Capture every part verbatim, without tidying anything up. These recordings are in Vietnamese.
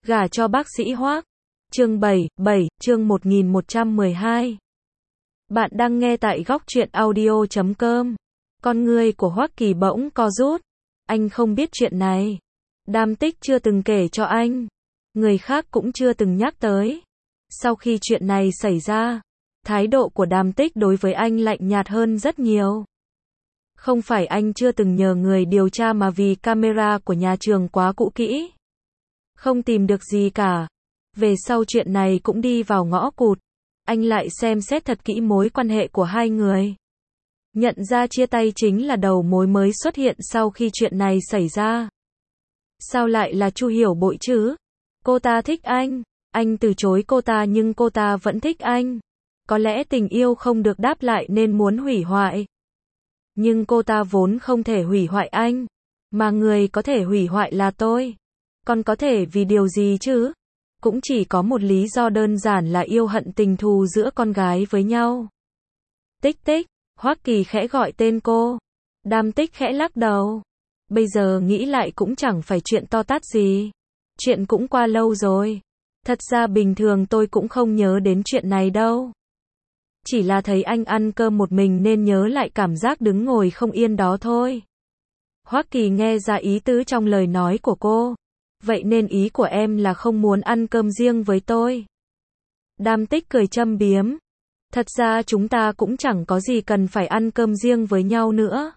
Gả cho bác sĩ Hoắc. Chương bảy, bảy, chương một nghìn một trăm mười hai. Bạn đang nghe tại góc truyện audio chấm com. Con người của Hoắc Kỳ bỗng co rút. Anh không biết chuyện này. Đam Tích chưa từng kể cho anh. Người khác cũng chưa từng nhắc tới. Sau khi chuyện này xảy ra, thái độ của Đam Tích đối với anh lạnh nhạt hơn rất nhiều. Không phải anh chưa từng nhờ người điều tra mà vì camera của nhà trường quá cũ kỹ. Không tìm được gì cả. Về sau chuyện này cũng đi vào ngõ cụt. Anh lại xem xét thật kỹ mối quan hệ của hai người. Nhận ra chia tay chính là đầu mối mới xuất hiện sau khi chuyện này xảy ra. Sao lại là Chu Hiểu Bội chứ? Cô ta thích anh. Anh từ chối cô ta nhưng cô ta vẫn thích anh. Có lẽ tình yêu không được đáp lại nên muốn hủy hoại. Nhưng cô ta vốn không thể hủy hoại anh. Mà người có thể hủy hoại là tôi. Còn có thể vì điều gì chứ? Cũng chỉ có một lý do đơn giản là yêu hận tình thù giữa con gái với nhau. Tích tích, Hoắc Kỳ khẽ gọi tên cô. Đam Tích khẽ lắc đầu. Bây giờ nghĩ lại cũng chẳng phải chuyện to tát gì. Chuyện cũng qua lâu rồi. Thật ra bình thường tôi cũng không nhớ đến chuyện này đâu. Chỉ là thấy anh ăn cơm một mình nên nhớ lại cảm giác đứng ngồi không yên đó thôi. Hoắc Kỳ nghe ra ý tứ trong lời nói của cô. Vậy nên ý của em là không muốn ăn cơm riêng với tôi. Đam Tích cười châm biếm. Thật ra chúng ta cũng chẳng có gì cần phải ăn cơm riêng với nhau nữa.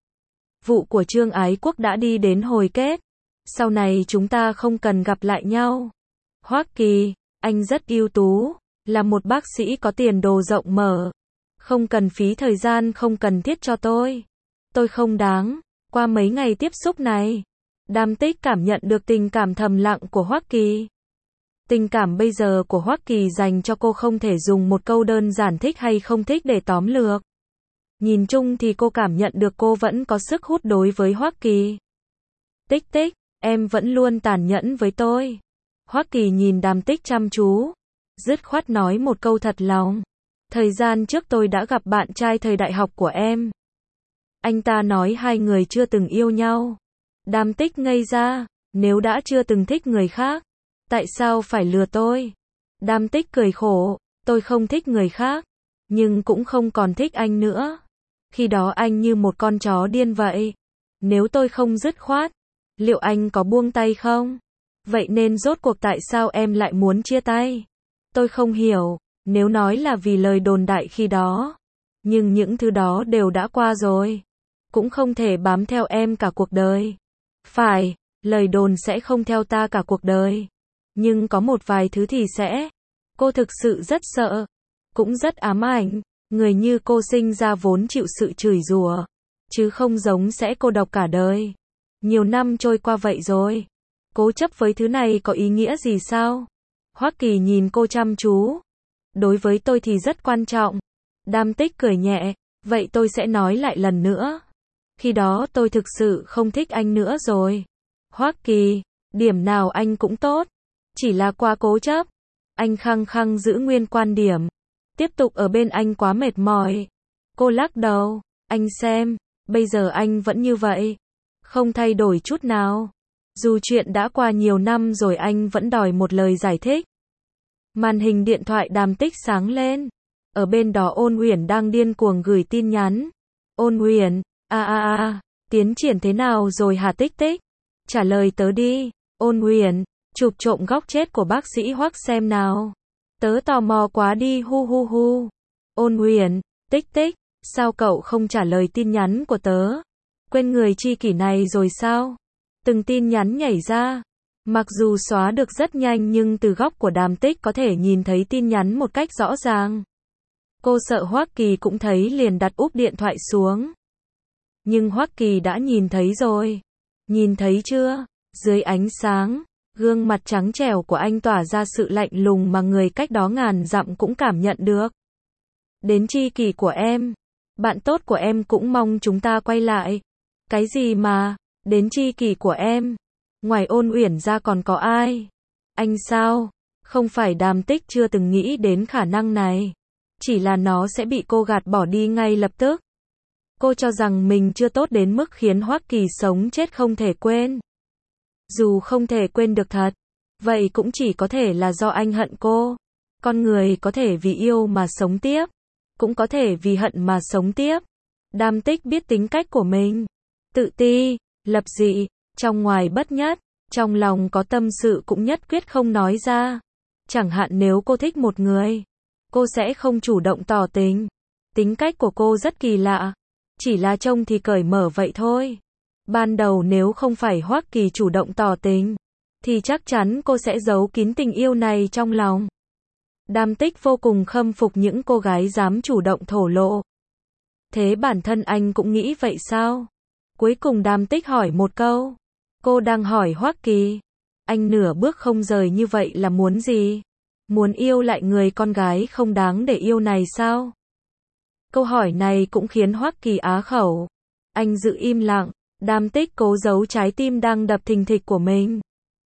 Vụ của Trương Ái Quốc đã đi đến hồi kết. Sau này chúng ta không cần gặp lại nhau. Hoắc Kỳ, anh rất ưu tú, là một bác sĩ có tiền đồ rộng mở. Không cần phí thời gian không cần thiết cho tôi. Tôi không đáng. Qua mấy ngày tiếp xúc này, Đam Tích cảm nhận được tình cảm thầm lặng của Hoắc Kỳ. Tình cảm bây giờ của Hoắc Kỳ dành cho cô không thể dùng một câu đơn giản thích hay không thích để tóm lược. Nhìn chung thì cô cảm nhận được cô vẫn có sức hút đối với Hoắc Kỳ. Tích tích, em vẫn luôn tàn nhẫn với tôi. Hoắc Kỳ nhìn Đam Tích chăm chú, dứt khoát nói một câu thật lòng. Thời gian trước tôi đã gặp bạn trai thời đại học của em. Anh ta nói hai người chưa từng yêu nhau. Đam Tích ngây ra, nếu đã chưa từng thích người khác, tại sao phải lừa tôi? Đam Tích cười khổ, tôi không thích người khác, nhưng cũng không còn thích anh nữa. Khi đó anh như một con chó điên vậy. Nếu tôi không dứt khoát, liệu anh có buông tay không? Vậy nên rốt cuộc tại sao em lại muốn chia tay? Tôi không hiểu, nếu nói là vì lời đồn đại khi đó. Nhưng những thứ đó đều đã qua rồi. Cũng không thể bám theo em cả cuộc đời. Phải, lời đồn sẽ không theo ta cả cuộc đời. Nhưng có một vài thứ thì sẽ. Cô thực sự rất sợ. Cũng rất ám ảnh. Người như cô sinh ra vốn chịu sự chửi rủa. Chứ không giống sẽ cô độc cả đời. Nhiều năm trôi qua vậy rồi. Cố chấp với thứ này có ý nghĩa gì sao? Hoắc Kỳ nhìn cô chăm chú. Đối với tôi thì rất quan trọng. Đam Tích cười nhẹ. Vậy tôi sẽ nói lại lần nữa. Khi đó tôi thực sự không thích anh nữa rồi. Hoắc Kỳ, điểm nào anh cũng tốt. Chỉ là quá cố chấp. Anh khăng khăng giữ nguyên quan điểm. Tiếp tục ở bên anh quá mệt mỏi. Cô lắc đầu. Anh xem, bây giờ anh vẫn như vậy. Không thay đổi chút nào. Dù chuyện đã qua nhiều năm rồi anh vẫn đòi một lời giải thích. Màn hình điện thoại Đam Tích sáng lên. Ở bên đó Ôn Uyển đang điên cuồng gửi tin nhắn. Ôn Uyển, a a a, tiến triển thế nào rồi hả Tích Tích? Trả lời tớ đi. Ôn Uyển, chụp trộm góc chết của bác sĩ Hoắc xem nào. Tớ tò mò quá đi hu hu hu. Ôn Uyển, Tích Tích, sao cậu không trả lời tin nhắn của tớ? Quên người tri kỷ này rồi sao? Từng tin nhắn nhảy ra. Mặc dù xóa được rất nhanh nhưng từ góc của Đam Tích có thể nhìn thấy tin nhắn một cách rõ ràng. Cô sợ Hoắc Kỳ cũng thấy liền đặt úp điện thoại xuống. Nhưng Hoắc Kỳ đã nhìn thấy rồi. Nhìn thấy chưa? Dưới ánh sáng, gương mặt trắng trẻo của anh tỏa ra sự lạnh lùng mà người cách đó ngàn dặm cũng cảm nhận được. Đến tri kỷ của em, bạn tốt của em cũng mong chúng ta quay lại. Cái gì mà, đến tri kỷ của em? Ngoài Ôn Uyển ra còn có ai? Anh sao? Không phải Đam Tích chưa từng nghĩ đến khả năng này. Chỉ là nó sẽ bị cô gạt bỏ đi ngay lập tức. Cô cho rằng mình chưa tốt đến mức khiến Hoắc Kỳ sống chết không thể quên. Dù không thể quên được thật, Vậy cũng chỉ có thể là do anh hận cô. Con người có thể vì yêu mà sống tiếp, cũng có thể vì hận mà sống tiếp. Đam Tích biết tính cách của mình. Tự ti, lập dị, trong ngoài bất nhất, trong lòng có tâm sự cũng nhất quyết không nói ra. Chẳng hạn nếu cô thích một người, cô sẽ không chủ động tỏ tình. Tính cách của cô rất kỳ lạ, chỉ là trông thì cởi mở vậy thôi. Ban đầu nếu không phải Hoắc Kỳ chủ động tỏ tình, thì chắc chắn cô sẽ giấu kín tình yêu này trong lòng. Đam Tích vô cùng khâm phục những cô gái dám chủ động thổ lộ. Thế bản thân anh cũng nghĩ vậy sao? Cuối cùng Đam Tích hỏi một câu. Cô đang hỏi Hoắc Kỳ. Anh nửa bước không rời như vậy là muốn gì? Muốn yêu lại người con gái không đáng để yêu này sao? Câu hỏi này cũng khiến Hoắc Kỳ á khẩu. Anh giữ im lặng. Đam Tích cố giấu trái tim đang đập thình thịch của mình.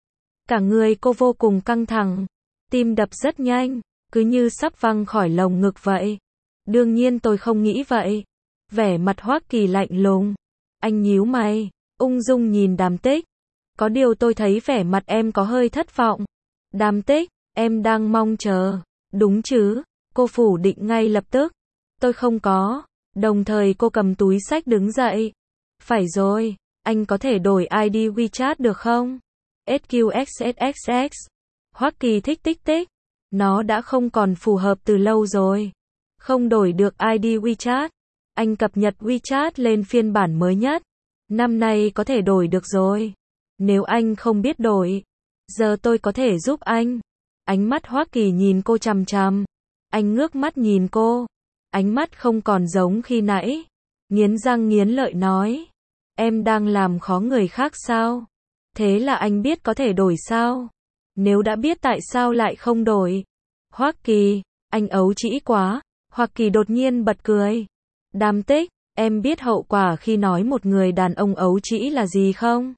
Cả người cô vô cùng căng thẳng. Tim đập rất nhanh, cứ như sắp văng khỏi lồng ngực vậy. Đương nhiên tôi không nghĩ vậy. Vẻ mặt Hoắc Kỳ lạnh lùng. Anh nhíu mày, ung dung nhìn Đam Tích. Có điều tôi thấy vẻ mặt em có hơi thất vọng. Đam Tích, em đang mong chờ. Đúng chứ? Cô phủ định ngay lập tức. Tôi không có. Đồng thời cô cầm túi xách đứng dậy. Phải rồi, anh có thể đổi i đê WeChat được không? ét quy ích ét ích ích. Hoắc Kỳ thích tích tích. Nó đã không còn phù hợp từ lâu rồi. Không đổi được i đê WeChat. Anh cập nhật WeChat lên phiên bản mới nhất. Năm nay có thể đổi được rồi. Nếu anh không biết đổi, giờ tôi có thể giúp anh. Ánh mắt Hoắc Kỳ nhìn cô chằm chằm. Anh ngước mắt nhìn cô. Ánh mắt không còn giống khi nãy. Nghiến răng nghiến lợi nói. Em đang làm khó người khác sao? Thế là anh biết có thể đổi sao? Nếu đã biết tại sao lại không đổi? Hoắc Kỳ, anh ấu trĩ quá. Hoắc Kỳ đột nhiên bật cười. Đam Tích, em biết hậu quả khi nói một người đàn ông ấu trĩ là gì không?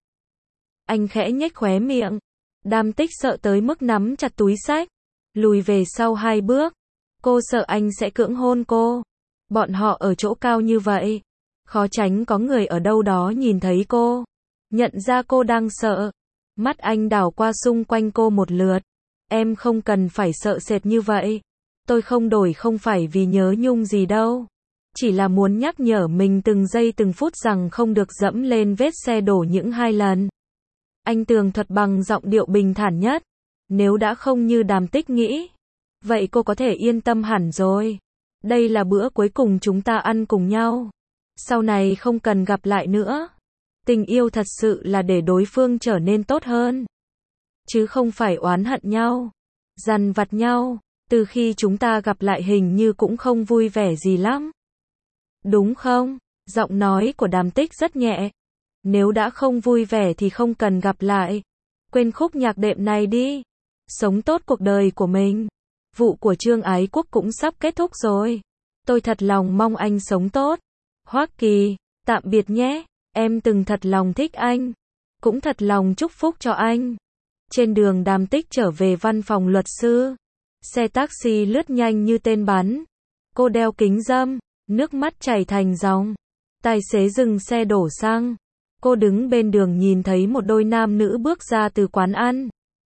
Anh khẽ nhếch khóe miệng. Đam Tích sợ tới mức nắm chặt túi xách, lùi về sau hai bước. Cô sợ anh sẽ cưỡng hôn cô. Bọn họ ở chỗ cao như vậy, khó tránh có người ở đâu đó nhìn thấy cô, nhận ra cô đang sợ. Mắt anh đảo qua xung quanh cô một lượt. Em không cần phải sợ sệt như vậy. Tôi không đổi không phải vì nhớ nhung gì đâu. Chỉ là muốn nhắc nhở mình từng giây từng phút rằng không được dẫm lên vết xe đổ những hai lần. Anh tường thuật bằng giọng điệu bình thản nhất. Nếu đã không như Đàm Tích nghĩ, vậy cô có thể yên tâm hẳn rồi. Đây là bữa cuối cùng chúng ta ăn cùng nhau. Sau này không cần gặp lại nữa. Tình yêu thật sự là để đối phương trở nên tốt hơn, chứ không phải oán hận nhau, dằn vặt nhau. Từ khi chúng ta gặp lại hình như cũng không vui vẻ gì lắm. Đúng không? Giọng nói của Đàm Tích rất nhẹ. Nếu đã không vui vẻ thì không cần gặp lại. Quên khúc nhạc đệm này đi. Sống tốt cuộc đời của mình. Vụ của Trương Ái Quốc cũng sắp kết thúc rồi. Tôi thật lòng mong anh sống tốt. Hoắc Kỳ, tạm biệt nhé. Em từng thật lòng thích anh. Cũng thật lòng chúc phúc cho anh. Trên đường Đàm Tích trở về văn phòng luật sư. Xe taxi lướt nhanh như tên bắn. Cô đeo kính râm, nước mắt chảy thành dòng. Tài xế dừng xe đổ xăng. Cô đứng bên đường nhìn thấy một đôi nam nữ bước ra từ quán ăn.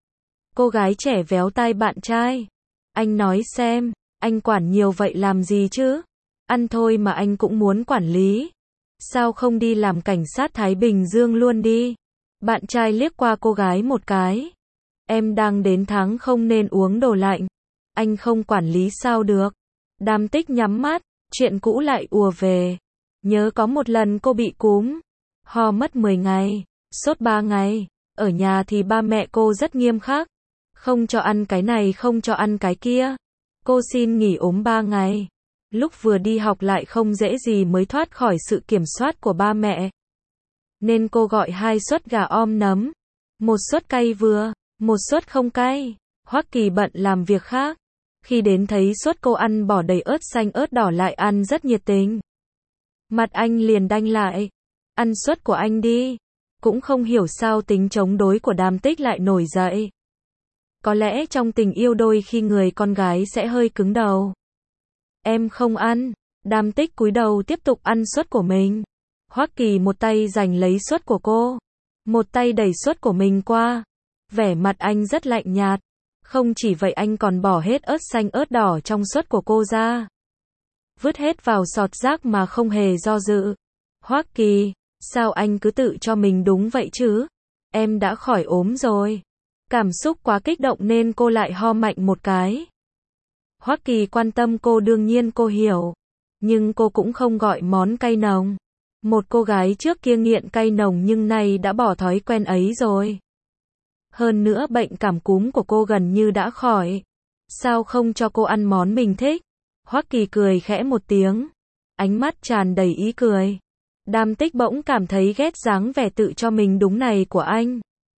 Cô gái trẻ véo tai bạn trai. Anh nói xem, anh quản nhiều vậy làm gì chứ? Ăn thôi mà anh cũng muốn quản lý. Sao không đi làm cảnh sát Thái Bình Dương luôn đi? Bạn trai liếc qua cô gái một cái. Em đang đến tháng không nên uống đồ lạnh. Anh không quản lý sao được? Đàm Tích nhắm mắt, chuyện cũ lại ùa về. Nhớ có một lần cô bị cúm, ho mất mười ngày, sốt ba ngày. Ở nhà thì ba mẹ cô rất nghiêm khắc. Không cho ăn cái này không cho ăn cái kia. Cô xin nghỉ ốm ba ngày. Lúc vừa đi học lại không dễ gì mới thoát khỏi sự kiểm soát của ba mẹ. Nên cô gọi hai suất gà om nấm. Một suất cay vừa, một suất không cay. Hoắc Kỳ bận làm việc khác. Khi đến thấy suất cô ăn bỏ đầy ớt xanh ớt đỏ lại ăn rất nhiệt tình. Mặt anh liền đanh lại. Ăn suất của anh đi. Cũng không hiểu sao tính chống đối của Đàm Tích lại nổi dậy. Có lẽ trong tình yêu đôi khi người con gái sẽ hơi cứng đầu. Em không ăn. Đàm Tích cúi đầu tiếp tục ăn suất của mình. Hoắc Kỳ một tay giành lấy suất của cô, một tay đẩy suất của mình qua. Vẻ mặt anh rất lạnh nhạt. Không chỉ vậy anh còn bỏ hết ớt xanh ớt đỏ trong suất của cô ra. Vứt hết vào sọt rác mà không hề do dự. Hoắc Kỳ, sao anh cứ tự cho mình đúng vậy chứ? Em đã khỏi ốm rồi. Cảm xúc quá kích động nên cô lại ho mạnh một cái. Hoắc Kỳ quan tâm cô, đương nhiên cô hiểu. Nhưng cô cũng không gọi món cay nồng. Một cô gái trước kia nghiện cay nồng nhưng nay đã bỏ thói quen ấy rồi. Hơn nữa bệnh cảm cúm của cô gần như đã khỏi. Sao không cho cô ăn món mình thích? Hoắc Kỳ cười khẽ một tiếng. Ánh mắt tràn đầy ý cười. Đàm Tích bỗng cảm thấy ghét dáng vẻ tự cho mình đúng này của anh.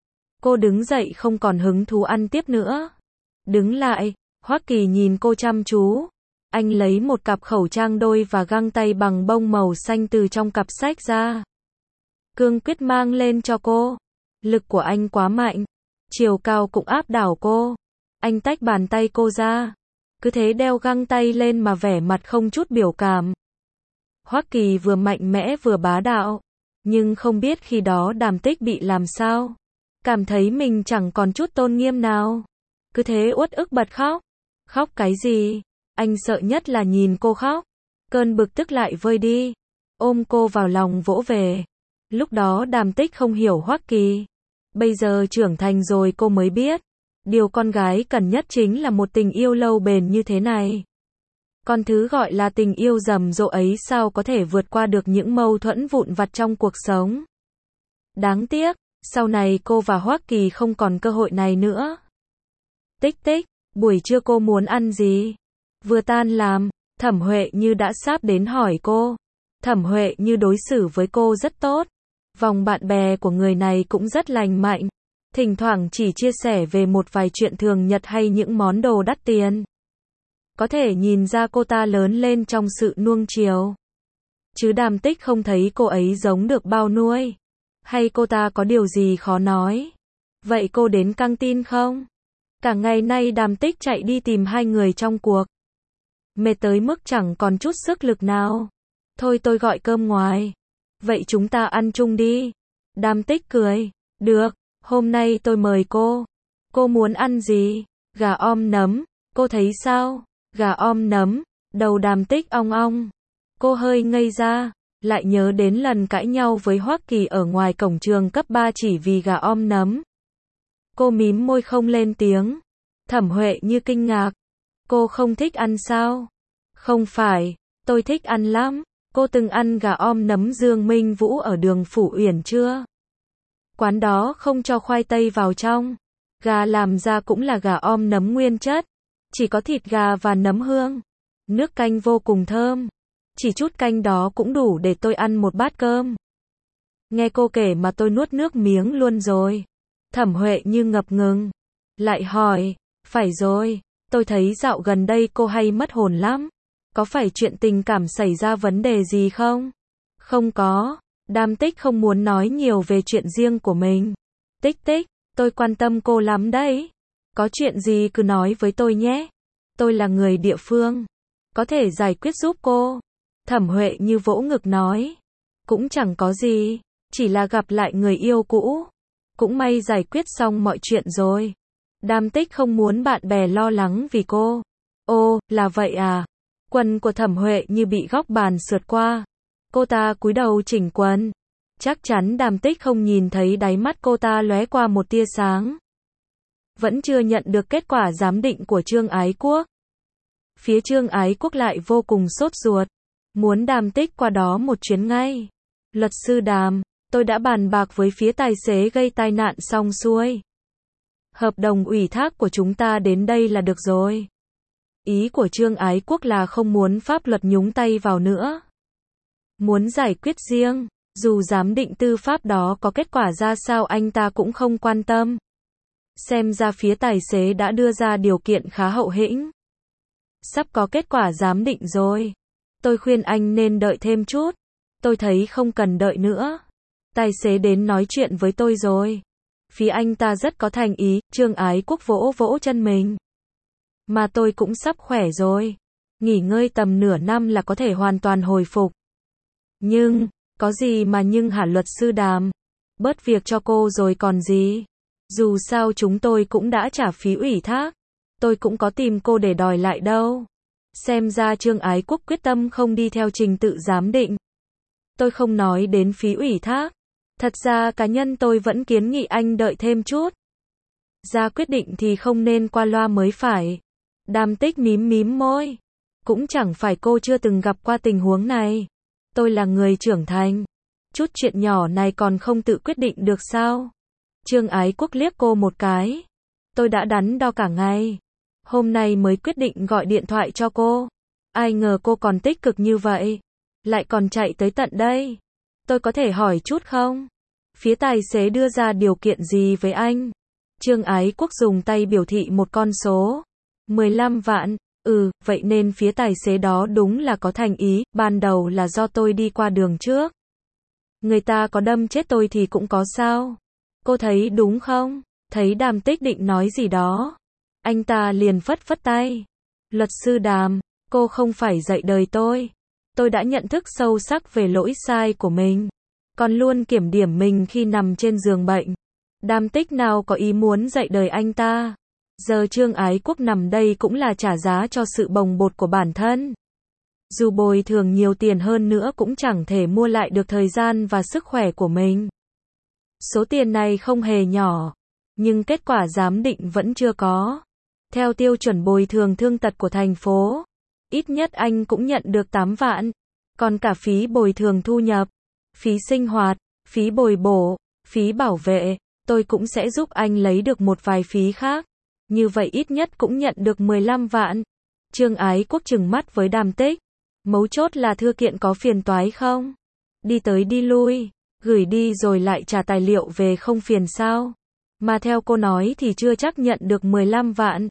Cô đứng dậy không còn hứng thú ăn tiếp nữa. Đứng lại, Hoắc Kỳ nhìn cô chăm chú. Anh lấy một cặp khẩu trang đôi và găng tay bằng bông màu xanh từ trong cặp sách ra. Cương quyết mang lên cho cô. Lực của anh quá mạnh. Chiều cao cũng áp đảo cô. Anh tách bàn tay cô ra. Cứ thế đeo găng tay lên mà vẻ mặt không chút biểu cảm. Hoắc Kỳ vừa mạnh mẽ vừa bá đạo. Nhưng không biết khi đó Đàm Tích bị làm sao. Cảm thấy mình chẳng còn chút tôn nghiêm nào. Cứ thế uất ức bật khóc. Khóc cái gì? Anh sợ nhất là nhìn cô khóc. Cơn bực tức lại vơi đi. Ôm cô vào lòng vỗ về. Lúc đó Đàm Tích không hiểu Hoắc Kỳ. Bây giờ trưởng thành rồi cô mới biết. Điều con gái cần nhất chính là một tình yêu lâu bền như thế này. Còn thứ gọi là tình yêu rầm rộ ấy sao có thể vượt qua được những mâu thuẫn vụn vặt trong cuộc sống. Đáng tiếc, sau này cô và Hoắc Kỳ không còn cơ hội này nữa. Tích tích, buổi trưa cô muốn ăn gì? Vừa tan làm, Thẩm Huệ Như đã sắp đến hỏi cô. Thẩm Huệ Như đối xử với cô rất tốt. Vòng bạn bè của người này cũng rất lành mạnh. Thỉnh thoảng chỉ chia sẻ về một vài chuyện thường nhật hay những món đồ đắt tiền. Có thể nhìn ra cô ta lớn lên trong sự nuông chiều. Chứ Đàm Tích không thấy cô ấy giống được bao nuôi. Hay cô ta có điều gì khó nói. Vậy cô đến căng tin không? Cả ngày nay Đàm Tích chạy đi tìm hai người trong cuộc. Mệt tới mức chẳng còn chút sức lực nào. Thôi tôi gọi cơm ngoài. Vậy chúng ta ăn chung đi. Đàm Tích cười. Được, hôm nay tôi mời cô. Cô muốn ăn gì? Gà om nấm. Cô thấy sao? Gà om nấm. Đầu Đàm Tích ong ong. Cô hơi ngây ra. Lại nhớ đến lần cãi nhau với Hoắc Kỳ ở ngoài cổng trường cấp ba chỉ vì gà om nấm. Cô mím môi không lên tiếng. Thẩm Huệ Như kinh ngạc. Cô không thích ăn sao? Không phải, tôi thích ăn lắm. Cô từng ăn gà om nấm Dương Minh Vũ ở đường Phủ Uyển chưa? Quán đó không cho khoai tây vào trong. Gà làm ra cũng là gà om nấm nguyên chất. Chỉ có thịt gà và nấm hương. Nước canh vô cùng thơm. Chỉ chút canh đó cũng đủ để tôi ăn một bát cơm. Nghe cô kể mà tôi nuốt nước miếng luôn rồi. Thẩm Huệ Như ngập ngừng. Lại hỏi, phải rồi, tôi thấy dạo gần đây cô hay mất hồn lắm. Có phải chuyện tình cảm xảy ra vấn đề gì không? Không có. Đàm Tích không muốn nói nhiều về chuyện riêng của mình. Tích tích, tôi quan tâm cô lắm đấy. Có chuyện gì cứ nói với tôi nhé. Tôi là người địa phương. Có thể giải quyết giúp cô. Thẩm Huệ Như vỗ ngực nói. Cũng chẳng có gì. Chỉ là gặp lại người yêu cũ. Cũng may giải quyết xong mọi chuyện rồi. Đàm Tích không muốn bạn bè lo lắng vì cô. Ô, là vậy à? Quần của Thẩm Huệ Như bị góc bàn sượt qua. Cô ta cúi đầu chỉnh quần. Chắc chắn Đàm Tích không nhìn thấy đáy mắt cô ta lóe qua một tia sáng. Vẫn chưa nhận được kết quả giám định của Trương Ái Quốc. Phía Trương Ái Quốc lại vô cùng sốt ruột. Muốn Đàm Tích qua đó một chuyến ngay. Luật sư Đàm, tôi đã bàn bạc với phía tài xế gây tai nạn xong xuôi. Hợp đồng ủy thác của chúng ta đến đây là được rồi. Ý của Trương Ái Quốc là không muốn pháp luật nhúng tay vào nữa. Muốn giải quyết riêng, dù giám định tư pháp đó có kết quả ra sao anh ta cũng không quan tâm. Xem ra phía tài xế đã đưa ra điều kiện khá hậu hĩnh. Sắp có kết quả giám định rồi. Tôi khuyên anh nên đợi thêm chút. Tôi thấy không cần đợi nữa. Tài xế đến nói chuyện với tôi rồi. Phía anh ta rất có thành ý. Trương Ái Quốc vỗ vỗ chân mình. Mà tôi cũng sắp khỏe rồi. Nghỉ ngơi tầm nửa năm là có thể hoàn toàn hồi phục. Nhưng, có gì mà nhưng hả luật sư Đàm? Bớt việc cho cô rồi còn gì? Dù sao chúng tôi cũng đã trả phí ủy thác. Tôi cũng có tìm cô để đòi lại đâu. Xem ra Trương Ái Quốc quyết tâm không đi theo trình tự giám định. Tôi không nói đến phí ủy thác. Thật ra cá nhân tôi vẫn kiến nghị anh đợi thêm chút. Ra quyết định thì không nên qua loa mới phải. Đàm Tích mím mím môi. Cũng chẳng phải cô chưa từng gặp qua tình huống này. Tôi là người trưởng thành. Chút chuyện nhỏ này còn không tự quyết định được sao? Trương Ái Quốc liếc cô một cái. Tôi đã đắn đo cả ngày. Hôm nay mới quyết định gọi điện thoại cho cô. Ai ngờ cô còn tích cực như vậy. Lại còn chạy tới tận đây. Tôi có thể hỏi chút không? Phía tài xế đưa ra điều kiện gì với anh? Trương Ái Quốc dùng tay biểu thị một con số. mười lăm vạn. Ừ, vậy nên phía tài xế đó đúng là có thành ý. Ban đầu là do tôi đi qua đường trước. Người ta có đâm chết tôi thì cũng có sao? Cô thấy đúng không? Thấy Đàm Tích định nói gì đó. Anh ta liền phất phất tay. Luật sư Đàm, cô không phải dạy đời tôi. Tôi đã nhận thức sâu sắc về lỗi sai của mình. Còn luôn kiểm điểm mình khi nằm trên giường bệnh. Đàm Tích nào có ý muốn dạy đời anh ta. Giờ Trương Ái Quốc nằm đây cũng là trả giá cho sự bồng bột của bản thân. Dù bồi thường nhiều tiền hơn nữa cũng chẳng thể mua lại được thời gian và sức khỏe của mình. Số tiền này không hề nhỏ. Nhưng kết quả giám định vẫn chưa có. Theo tiêu chuẩn bồi thường thương tật của thành phố, ít nhất anh cũng nhận được tám vạn. Còn cả phí bồi thường thu nhập, phí sinh hoạt, phí bồi bổ, phí bảo vệ, tôi cũng sẽ giúp anh lấy được một vài phí khác. Như vậy ít nhất cũng nhận được mười lăm vạn. Trương Ái Quốc trừng mắt với Đàm Tích. Mấu chốt là thư kiện có phiền toái không? Đi tới đi lui, gửi đi rồi lại trả tài liệu về không phiền sao? Mà theo cô nói thì chưa chắc nhận được mười lăm vạn.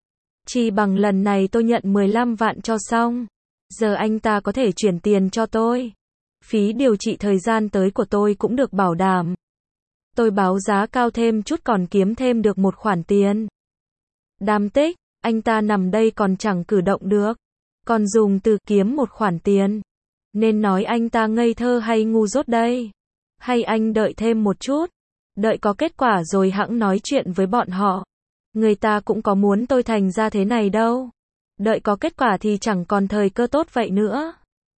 Chỉ bằng lần này tôi nhận mười lăm vạn cho xong. Giờ anh ta có thể chuyển tiền cho tôi. Phí điều trị thời gian tới của tôi cũng được bảo đảm. Tôi báo giá cao thêm chút còn kiếm thêm được một khoản tiền. Đàm Tích, anh ta nằm đây còn chẳng cử động được. Còn dùng từ kiếm một khoản tiền. Nên nói anh ta ngây thơ hay ngu dốt đây? Hay anh đợi thêm một chút? Đợi có kết quả rồi hẵng nói chuyện với bọn họ. Người ta cũng có muốn tôi thành ra thế này đâu. Đợi có kết quả thì chẳng còn thời cơ tốt vậy nữa.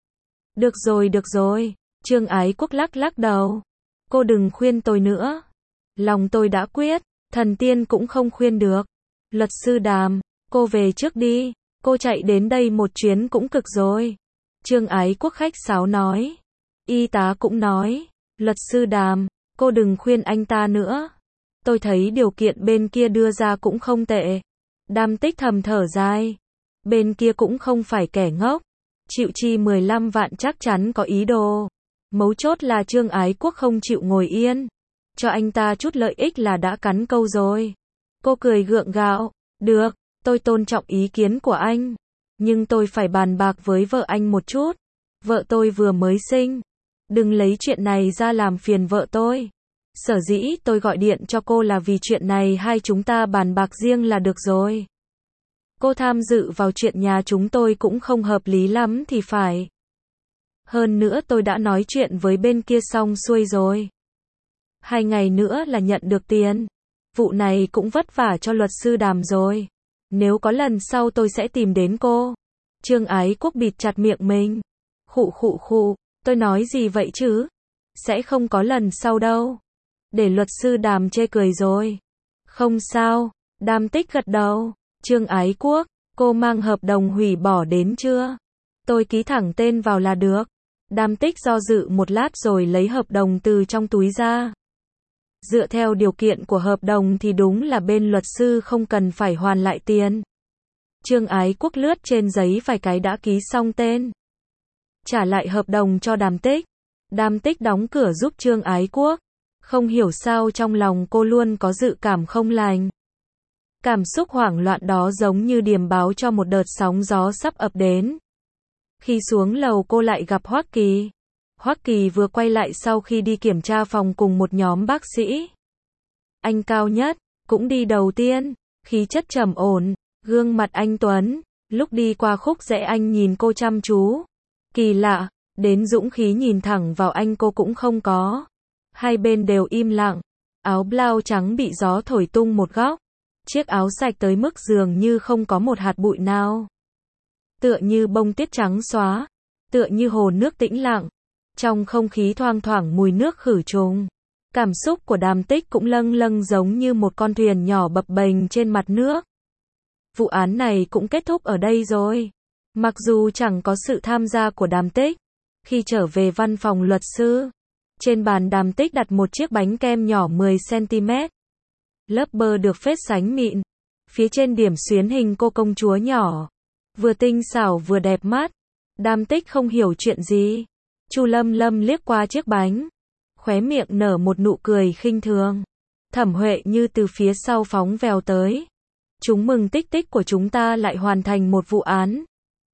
Được rồi, được rồi. Trương Ái Quốc lắc lắc đầu. Cô đừng khuyên tôi nữa. Lòng tôi đã quyết. Thần tiên cũng không khuyên được. Luật sư Đàm, cô về trước đi. Cô chạy đến đây một chuyến cũng cực rồi. Trương Ái Quốc khách sáo nói. Y tá cũng nói. Luật sư Đàm, cô đừng khuyên anh ta nữa. Tôi thấy điều kiện bên kia đưa ra cũng không tệ. Đàm Tích thầm thở dài. Bên kia cũng không phải kẻ ngốc. Chịu chi mười lăm vạn chắc chắn có ý đồ. Mấu chốt là Trương Ái Quốc không chịu ngồi yên. Cho anh ta chút lợi ích là đã cắn câu rồi. Cô cười gượng gạo. Được, tôi tôn trọng ý kiến của anh. Nhưng tôi phải bàn bạc với vợ anh một chút. Vợ tôi vừa mới sinh. Đừng lấy chuyện này ra làm phiền vợ tôi. Sở dĩ tôi gọi điện cho cô là vì chuyện này hai chúng ta bàn bạc riêng là được rồi. Cô tham dự vào chuyện nhà chúng tôi cũng không hợp lý lắm thì phải. Hơn nữa tôi đã nói chuyện với bên kia xong xuôi rồi. Hai ngày nữa là nhận được tiền. Vụ này cũng vất vả cho luật sư Đàm rồi. Nếu có lần sau tôi sẽ tìm đến cô. Trương Ái Quốc bịt chặt miệng mình. Khụ khụ khụ, tôi nói gì vậy chứ? Sẽ không có lần sau đâu. Để luật sư Đàm chê cười rồi. Không sao, Đàm Tích gật đầu. Trương Ái Quốc, cô mang hợp đồng hủy bỏ đến chưa? Tôi ký thẳng tên vào là được. Đàm Tích do dự một lát rồi lấy hợp đồng từ trong túi ra. Dựa theo điều kiện của hợp đồng thì đúng là bên luật sư không cần phải hoàn lại tiền. Trương Ái Quốc lướt trên giấy vài cái đã ký xong tên. Trả lại hợp đồng cho Đàm Tích. Đàm Tích đóng cửa giúp Trương Ái Quốc. Không hiểu sao trong lòng cô luôn có dự cảm không lành. Cảm xúc hoảng loạn đó giống như điềm báo cho một đợt sóng gió sắp ập đến. Khi xuống lầu cô lại gặp Hoắc Kỳ. Hoắc Kỳ vừa quay lại sau khi đi kiểm tra phòng cùng một nhóm bác sĩ. Anh cao nhất, cũng đi đầu tiên, khí chất trầm ổn, gương mặt anh tuấn, lúc đi qua khúc rẽ anh nhìn cô chăm chú. Kỳ lạ, đến dũng khí nhìn thẳng vào anh cô cũng không có. Hai bên đều im lặng. Áo blau trắng bị gió thổi tung một góc. Chiếc áo sạch tới mức dường như không có một hạt bụi nào. Tựa như bông tuyết trắng xóa. Tựa như hồ nước tĩnh lặng. Trong không khí thoang thoảng mùi nước khử trùng. Cảm xúc của Đàm Tích cũng lâng lâng giống như một con thuyền nhỏ bập bềnh trên mặt nước. Vụ án này cũng kết thúc ở đây rồi. Mặc dù chẳng có sự tham gia của Đàm Tích. Khi trở về văn phòng luật sư, trên bàn Đàm Tích đặt một chiếc bánh kem nhỏ mười xăng ti mét. Lớp bơ được phết sánh mịn. Phía trên điểm xuyến hình cô công chúa nhỏ. Vừa tinh xảo vừa đẹp mắt. Đàm Tích không hiểu chuyện gì. Chu Lâm Lâm liếc qua chiếc bánh. Khóe miệng nở một nụ cười khinh thường. Thẩm Huệ Như từ phía sau phóng vèo tới. Chúng mừng Tích Tích của chúng ta lại hoàn thành một vụ án.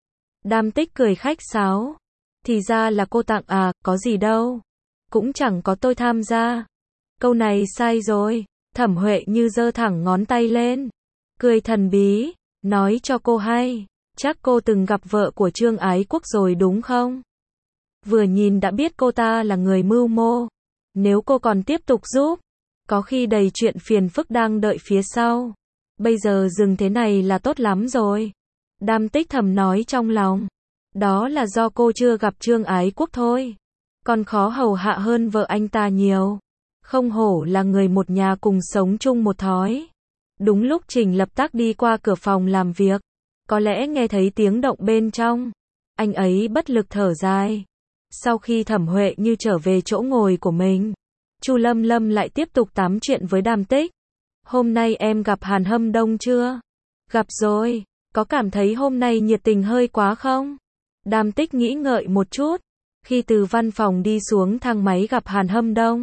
Đàm Tích cười khách sáo. Thì ra là cô tặng à, có gì đâu. Cũng chẳng có tôi tham gia. Câu này sai rồi. Thẩm Huệ Như giơ thẳng ngón tay lên. Cười thần bí. Nói cho cô hay. Chắc cô từng gặp vợ của Trương Ái Quốc rồi đúng không? Vừa nhìn đã biết cô ta là người mưu mô. Nếu cô còn tiếp tục giúp, có khi đầy chuyện phiền phức đang đợi phía sau. Bây giờ dừng thế này là tốt lắm rồi. Đàm Tích thầm nói trong lòng. Đó là do cô chưa gặp Trương Ái Quốc thôi. Còn khó hầu hạ hơn vợ anh ta nhiều. Không hổ là người một nhà cùng sống chung một thói. Đúng lúc Trình Lập Tác đi qua cửa phòng làm việc. Có lẽ nghe thấy tiếng động bên trong. Anh ấy bất lực thở dài. Sau khi Thẩm Huệ Như trở về chỗ ngồi của mình, Chu Lâm Lâm lại tiếp tục tám chuyện với Đàm Tích. Hôm nay em gặp Hàn Hâm Đông chưa? Gặp rồi. Có cảm thấy hôm nay nhiệt tình hơi quá không? Đàm Tích nghĩ ngợi một chút. Khi từ văn phòng đi xuống thang máy gặp Hàn Hâm Đông,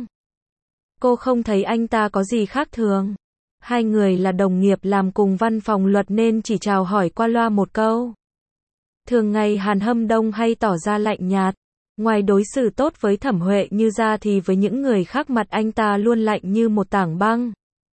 cô không thấy anh ta có gì khác thường. Hai người là đồng nghiệp làm cùng văn phòng luật nên chỉ chào hỏi qua loa một câu. Thường ngày Hàn Hâm Đông hay tỏ ra lạnh nhạt. Ngoài đối xử tốt với Thẩm Huệ Như ra thì với những người khác mặt anh ta luôn lạnh như một tảng băng.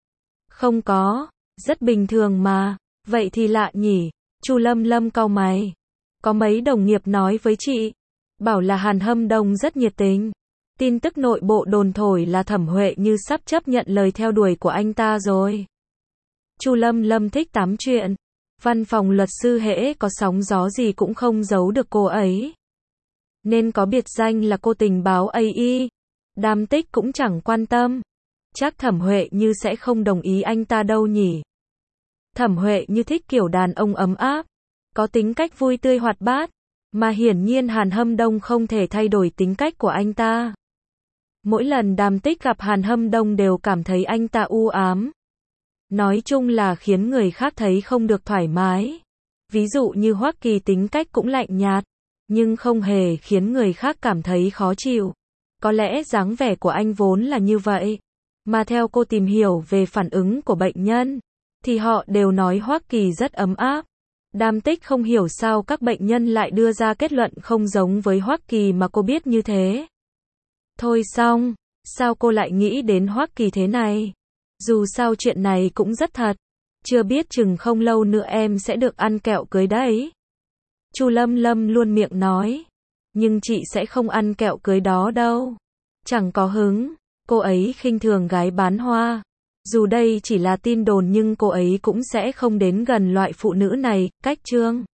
Không có, rất bình thường mà. Vậy thì lạ nhỉ. Chu Lâm Lâm cau mày. Có mấy đồng nghiệp nói với chị, bảo là Hàn Hâm Đông rất nhiệt tình. Tin tức nội bộ đồn thổi là Thẩm Huệ Như sắp chấp nhận lời theo đuổi của anh ta rồi. Chu Lâm Lâm thích tám chuyện. Văn phòng luật sư hễ có sóng gió gì cũng không giấu được cô ấy. Nên có biệt danh là cô tình báo a i. Đàm Tích cũng chẳng quan tâm. Chắc Thẩm Huệ Như sẽ không đồng ý anh ta đâu nhỉ. Thẩm Huệ Như thích kiểu đàn ông ấm áp, có tính cách vui tươi hoạt bát, mà hiển nhiên Hàn Hâm Đông không thể thay đổi tính cách của anh ta. Mỗi lần Đàm Tích gặp Hàn Hâm Đông đều cảm thấy anh ta u ám. Nói chung là khiến người khác thấy không được thoải mái. Ví dụ như Hoắc Kỳ tính cách cũng lạnh nhạt, nhưng không hề khiến người khác cảm thấy khó chịu. Có lẽ dáng vẻ của anh vốn là như vậy. Mà theo cô tìm hiểu về phản ứng của bệnh nhân, thì họ đều nói Hoắc Kỳ rất ấm áp. Đàm Tích không hiểu sao các bệnh nhân lại đưa ra kết luận không giống với Hoắc Kỳ mà cô biết như thế. Thôi xong, sao cô lại nghĩ đến Hoắc Kỳ thế này? Dù sao chuyện này cũng rất thật. Chưa biết chừng không lâu nữa em sẽ được ăn kẹo cưới đấy. Chu Lâm Lâm luôn miệng nói. Nhưng chị sẽ không ăn kẹo cưới đó đâu. Chẳng có hứng. Cô ấy khinh thường gái bán hoa. Dù đây chỉ là tin đồn nhưng cô ấy cũng sẽ không đến gần loại phụ nữ này. Cách Trương